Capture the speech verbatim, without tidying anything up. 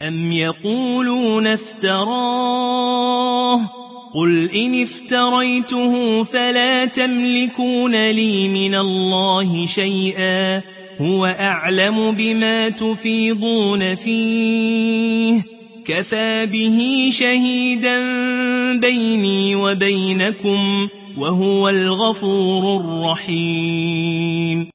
أم يقولون افتراه قل إن افتريته فلا تملكون لي من الله شيئا هو أعلم بما تفيضون فيه كفى به شهيدا بيني وبينكم وهو الغفور الرحيم